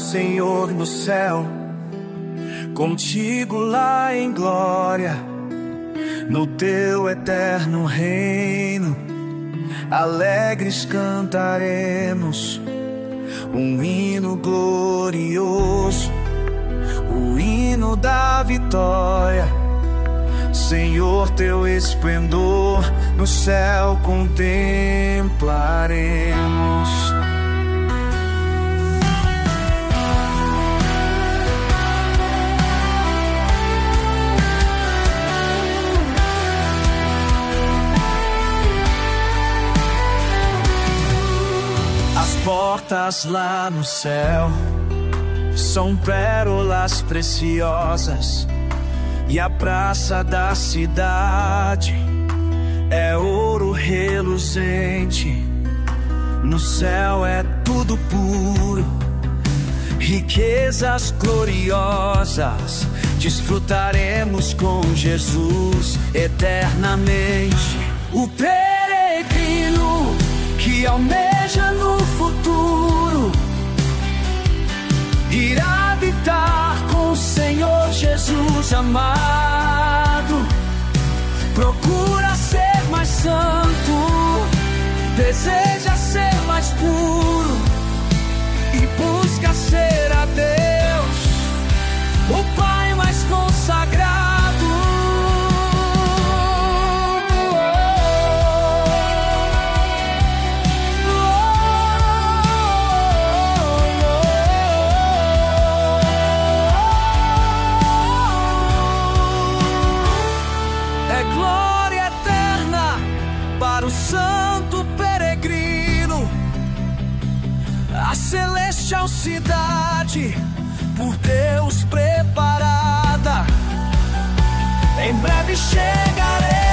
Senhor, no céu, contigo lá em glória, no teu eterno reino, alegres cantaremos um hino glorioso, o hino da vitória. Senhor, teu esplendor no céu contemplaremos. As portas lá no céu são pérolas preciosas, e a praça da cidade é ouro reluzente. No céu é tudo puro, riquezas gloriosas, desfrutaremos com Jesus eternamente. O peregrino que almeja no futuro irá habitar com o Senhor Jesus amado. Procura ser mais santo, deseja ser mais puro e busca ser a Deus, o Pai mais consagrado. O santo peregrino, a celestial cidade por Deus preparada, em breve chegarei.